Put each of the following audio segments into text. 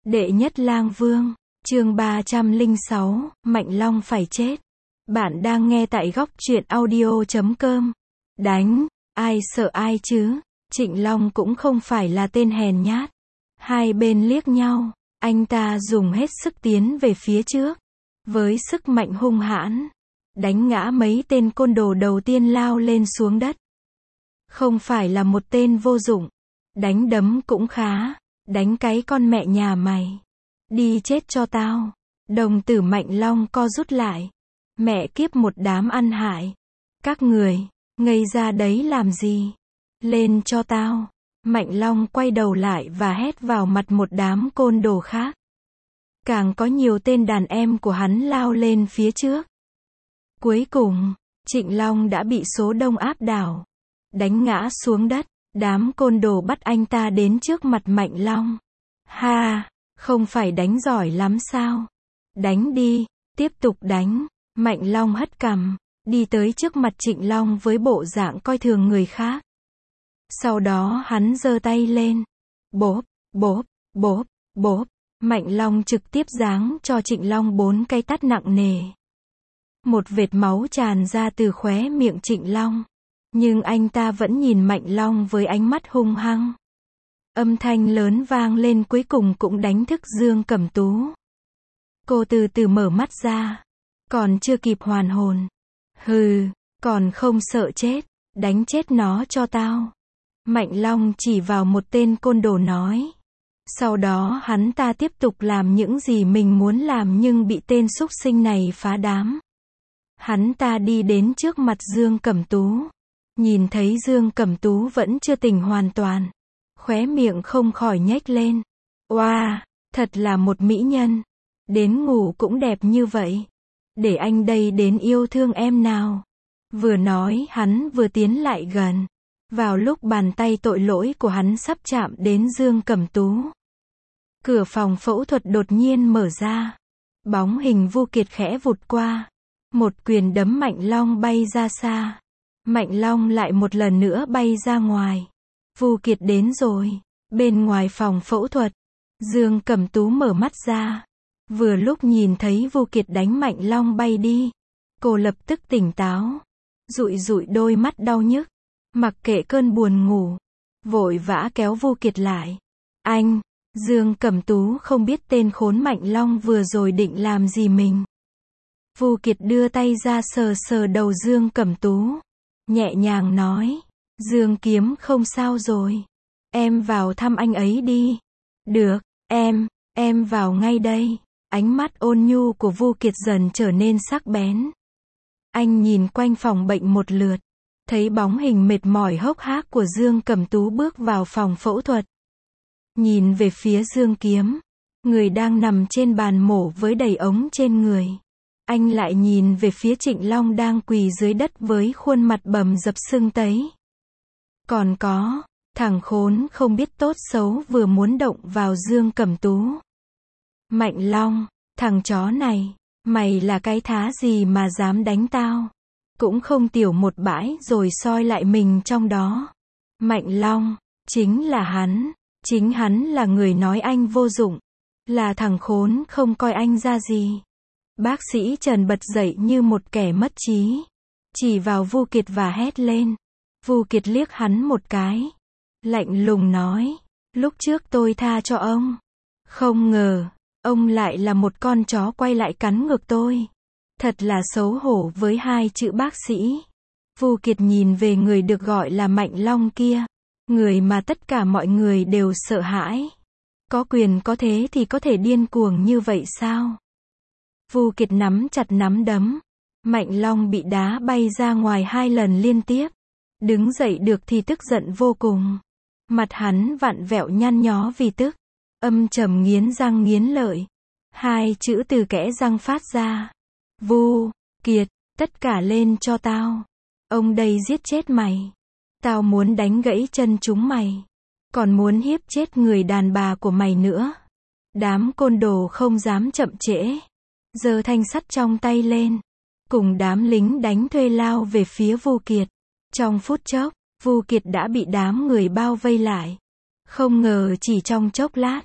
Đệ nhất lang vương, chương 306, Mạnh Long phải chết. Bạn đang nghe tại góc truyện audio.com. Đánh, ai sợ ai chứ? Trịnh Long cũng không phải là tên hèn nhát. Hai bên liếc nhau, anh ta dùng hết sức tiến về phía trước. Với sức mạnh hung hãn, đánh ngã mấy tên côn đồ đầu tiên lao lên xuống đất. Không phải là một tên vô dụng. Đánh đấm cũng khá. Đánh cái con mẹ nhà mày. Đi chết cho tao. Đồng tử Mạnh Long co rút lại. Mẹ kiếp một đám ăn hại. Các người, ngây ra đấy làm gì? Lên cho tao. Mạnh Long quay đầu lại và hét vào mặt một đám côn đồ khác. Càng có nhiều tên đàn em của hắn lao lên phía trước. Cuối cùng, Trịnh Long đã bị số đông áp đảo. Đánh ngã xuống đất. Đám côn đồ bắt anh ta đến trước mặt Mạnh Long. Ha, không phải đánh giỏi lắm sao? Đánh đi, tiếp tục đánh. Mạnh Long hất cằm, đi tới trước mặt Trịnh Long với bộ dạng coi thường người khác. Sau đó hắn giơ tay lên. Bốp, bốp, bốp, bốp. Mạnh Long trực tiếp giáng cho Trịnh Long 4 cái tát nặng nề. Một vệt máu tràn ra từ khóe miệng Trịnh Long. Nhưng anh ta vẫn nhìn Mạnh Long với ánh mắt hung hăng. Âm thanh lớn vang lên cuối cùng cũng đánh thức Dương Cẩm Tú. Cô từ từ mở mắt ra. Còn chưa kịp hoàn hồn. Hừ, còn không sợ chết. Đánh chết nó cho tao. Mạnh Long chỉ vào một tên côn đồ nói. Sau đó hắn ta tiếp tục làm những gì mình muốn làm nhưng bị tên súc sinh này phá đám. Hắn ta đi đến trước mặt Dương Cẩm Tú. Nhìn thấy Dương Cẩm Tú vẫn chưa tỉnh hoàn toàn. Khóe miệng không khỏi nhếch lên. Oa, thật là một mỹ nhân. Đến ngủ cũng đẹp như vậy. Để anh đây đến yêu thương em nào. Vừa nói hắn vừa tiến lại gần. Vào lúc bàn tay tội lỗi của hắn sắp chạm đến Dương Cẩm Tú. Cửa phòng phẫu thuật đột nhiên mở ra. Bóng hình Vu Kiệt khẽ vụt qua. Một quyền đấm Mạnh Long bay ra xa. Mạnh Long lại một lần nữa bay ra ngoài. Vu Kiệt đến rồi. Bên ngoài phòng phẫu thuật, Dương Cẩm Tú mở mắt ra. Vừa lúc nhìn thấy Vu Kiệt đánh Mạnh Long bay đi, cô lập tức tỉnh táo. Dụi dụi đôi mắt đau nhức, mặc kệ cơn buồn ngủ, vội vã kéo Vu Kiệt lại. Anh, Dương Cẩm Tú không biết tên khốn Mạnh Long vừa rồi định làm gì mình. Vu Kiệt đưa tay ra sờ sờ đầu Dương Cẩm Tú. Nhẹ nhàng nói, Dương Kiếm không sao rồi. Em vào thăm anh ấy đi. Được, em vào ngay đây. Ánh mắt ôn nhu của Vu Kiệt dần trở nên sắc bén. Anh nhìn quanh phòng bệnh một lượt. Thấy bóng hình mệt mỏi hốc hác của Dương Cẩm Tú bước vào phòng phẫu thuật. Nhìn về phía Dương Kiếm. Người đang nằm trên bàn mổ với đầy ống trên người. Anh lại nhìn về phía Trịnh Long đang quỳ dưới đất với khuôn mặt bầm dập sưng tấy. Còn có, thằng khốn không biết tốt xấu vừa muốn động vào Dương Cẩm Tú. Mạnh Long, thằng chó này, mày là cái thá gì mà dám đánh tao? Cũng không tiểu một bãi rồi soi lại mình trong đó. Mạnh Long, chính là hắn, chính hắn là người nói anh vô dụng. Là thằng khốn không coi anh ra gì. Bác sĩ Trần bật dậy như một kẻ mất trí. Chỉ vào Vu Kiệt và hét lên. Vu Kiệt liếc hắn một cái. Lạnh lùng nói. Lúc trước tôi tha cho ông. Không ngờ, ông lại là một con chó quay lại cắn ngược tôi. Thật là xấu hổ với hai chữ bác sĩ. Vu Kiệt nhìn về người được gọi là Mạnh Long kia. Người mà tất cả mọi người đều sợ hãi. Có quyền có thế thì có thể điên cuồng như vậy sao? Vu Kiệt nắm chặt nắm đấm. Mạnh Long bị đá bay ra ngoài 2 lần liên tiếp. Đứng dậy được thì tức giận vô cùng. Mặt hắn vặn vẹo nhăn nhó vì tức. Âm trầm nghiến răng nghiến lợi. 2 chữ từ kẽ răng phát ra. Vu Kiệt, tất cả lên cho tao. Ông đây giết chết mày. Tao muốn đánh gãy chân chúng mày. Còn muốn hiếp chết người đàn bà của mày nữa. Đám côn đồ không dám chậm trễ. Giơ thanh sắt trong tay lên. Cùng đám lính đánh thuê lao về phía Vu Kiệt. Trong phút chốc, Vu Kiệt đã bị đám người bao vây lại. Không ngờ chỉ trong chốc lát,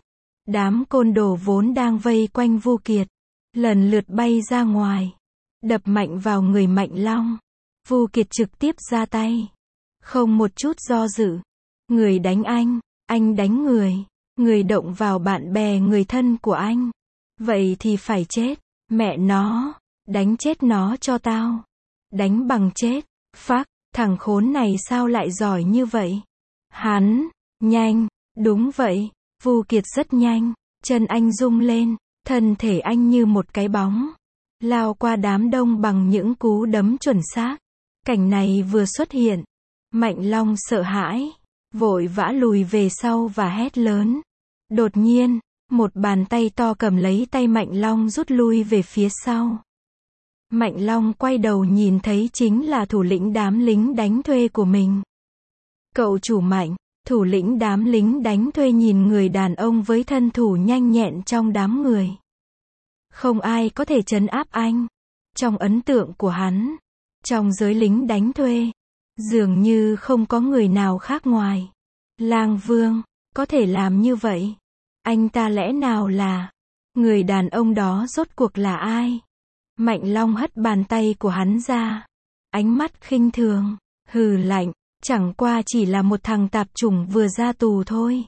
Đám côn đồ vốn đang vây quanh Vu Kiệt, lần lượt bay ra ngoài, đập mạnh vào người Mạnh Long. Vu Kiệt trực tiếp ra tay, không một chút do dự. Người đánh anh đánh người, người động vào bạn bè người thân của anh. Vậy thì phải chết, mẹ nó, đánh chết nó cho tao. Đánh bằng chết, phác, thằng khốn này sao lại giỏi như vậy? Hắn, nhanh, đúng vậy, Vu Kiệt rất nhanh, chân anh rung lên, thân thể anh như một cái bóng, lao qua đám đông bằng những cú đấm chuẩn xác. Cảnh này vừa xuất hiện, Mạnh Long sợ hãi, vội vã lùi về sau và hét lớn. Đột nhiên, một bàn tay to cầm lấy tay Mạnh Long rút lui về phía sau. Mạnh Long quay đầu nhìn thấy chính là thủ lĩnh đám lính đánh thuê của mình. Cậu chủ Mạnh, thủ lĩnh đám lính đánh thuê nhìn người đàn ông với thân thủ nhanh nhẹn trong đám người. Không ai có thể trấn áp anh. Trong ấn tượng của hắn, trong giới lính đánh thuê, dường như không có người nào khác ngoài Lang Vương có thể làm như vậy. Anh ta lẽ nào là người đàn ông đó rốt cuộc là ai? Mạnh Long hất bàn tay của hắn ra, ánh mắt khinh thường, hừ lạnh, chẳng qua chỉ là một thằng tạp chủng vừa ra tù thôi.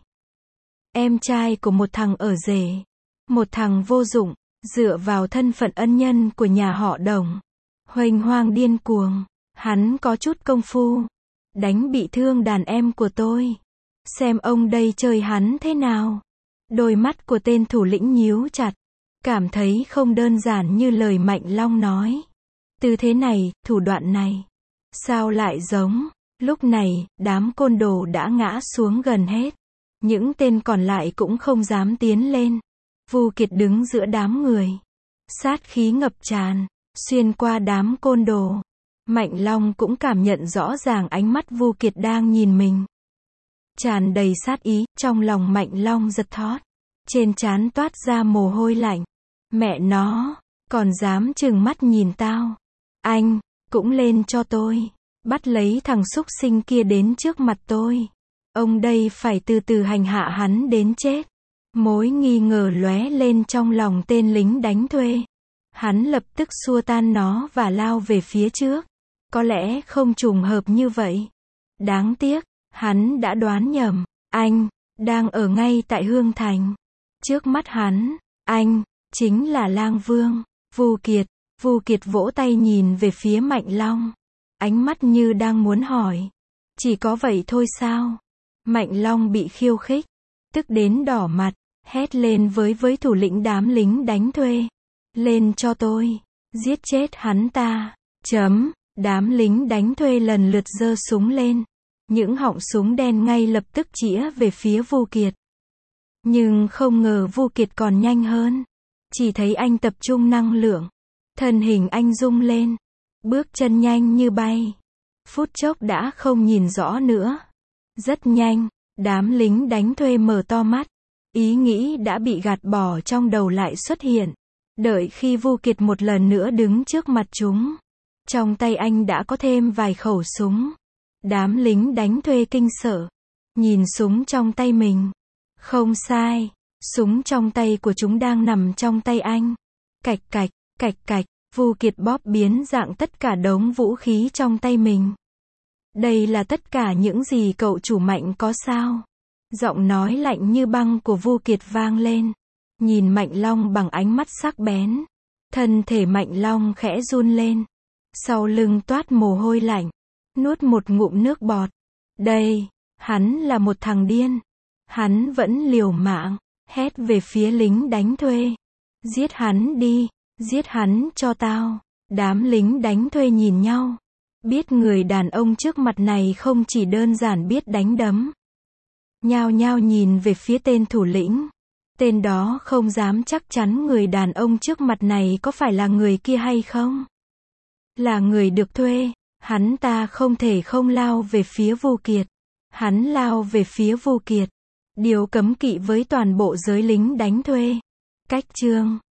Em trai của một thằng ở rể, một thằng vô dụng, dựa vào thân phận ân nhân của nhà họ Đồng, huênh hoang điên cuồng, hắn có chút công phu, đánh bị thương đàn em của tôi. Xem ông đây chơi hắn thế nào. Đôi mắt của tên thủ lĩnh nhíu chặt, cảm thấy không đơn giản như lời Mạnh Long nói. Tư thế này, thủ đoạn này, sao lại giống? Lúc này, đám côn đồ đã ngã xuống gần hết. Những tên còn lại cũng không dám tiến lên. Vu Kiệt đứng giữa đám người, sát khí ngập tràn, xuyên qua đám côn đồ. Mạnh Long cũng cảm nhận rõ ràng ánh mắt Vu Kiệt đang nhìn mình. Tràn đầy sát ý, trong lòng Mạnh Long giật thót. Trên trán toát ra mồ hôi lạnh. Mẹ nó, còn dám trừng mắt nhìn tao. Anh, cũng lên cho tôi. Bắt lấy thằng súc sinh kia đến trước mặt tôi. Ông đây phải từ từ hành hạ hắn đến chết. Mối nghi ngờ lóe lên trong lòng tên lính đánh thuê. Hắn lập tức xua tan nó và lao về phía trước. Có lẽ không trùng hợp như vậy. Đáng tiếc, hắn đã đoán nhầm. Anh, đang ở ngay tại Hương Thành. Trước mắt hắn, anh, chính là Lang Vương. Vu Kiệt vỗ tay nhìn về phía Mạnh Long. Ánh mắt như đang muốn hỏi. Chỉ có vậy thôi sao? Mạnh Long bị khiêu khích, tức đến đỏ mặt, hét lên với thủ lĩnh đám lính đánh thuê. Lên cho tôi, giết chết hắn ta. Đám lính đánh thuê lần lượt giơ súng lên. Những họng súng đen ngay lập tức chĩa về phía Vu Kiệt. Nhưng không ngờ Vu Kiệt còn nhanh hơn. Chỉ thấy anh tập trung năng lượng. Thân hình anh rung lên. Bước chân nhanh như bay. Phút chốc đã không nhìn rõ nữa. Rất nhanh, đám lính đánh thuê mở to mắt. Ý nghĩ đã bị gạt bỏ trong đầu lại xuất hiện. Đợi khi Vu Kiệt một lần nữa đứng trước mặt chúng. Trong tay anh đã có thêm vài khẩu súng. Đám lính đánh thuê kinh sợ. Nhìn súng trong tay mình. Không sai, súng trong tay của chúng đang nằm trong tay anh. Cạch cạch, Vu Kiệt bóp biến dạng tất cả đống vũ khí trong tay mình. Đây là tất cả những gì cậu chủ Mạnh có sao? Giọng nói lạnh như băng của Vu Kiệt vang lên. Nhìn Mạnh Long bằng ánh mắt sắc bén. Thân thể Mạnh Long khẽ run lên. Sau lưng toát mồ hôi lạnh. Nuốt một ngụm nước bọt. Đây, hắn là một thằng điên. Hắn vẫn liều mạng, hét về phía lính đánh thuê. Giết hắn đi, giết hắn cho tao. Đám lính đánh thuê nhìn nhau. Biết người đàn ông trước mặt này không chỉ đơn giản biết đánh đấm. Nhao nhao nhìn về phía tên thủ lĩnh. Tên đó không dám chắc chắn người đàn ông trước mặt này có phải là người kia hay không. Là người được thuê, hắn ta không thể không lao về phía Vu Kiệt. Hắn lao về phía Vu Kiệt. Điều cấm kỵ với toàn bộ giới lính đánh thuê. Cách chương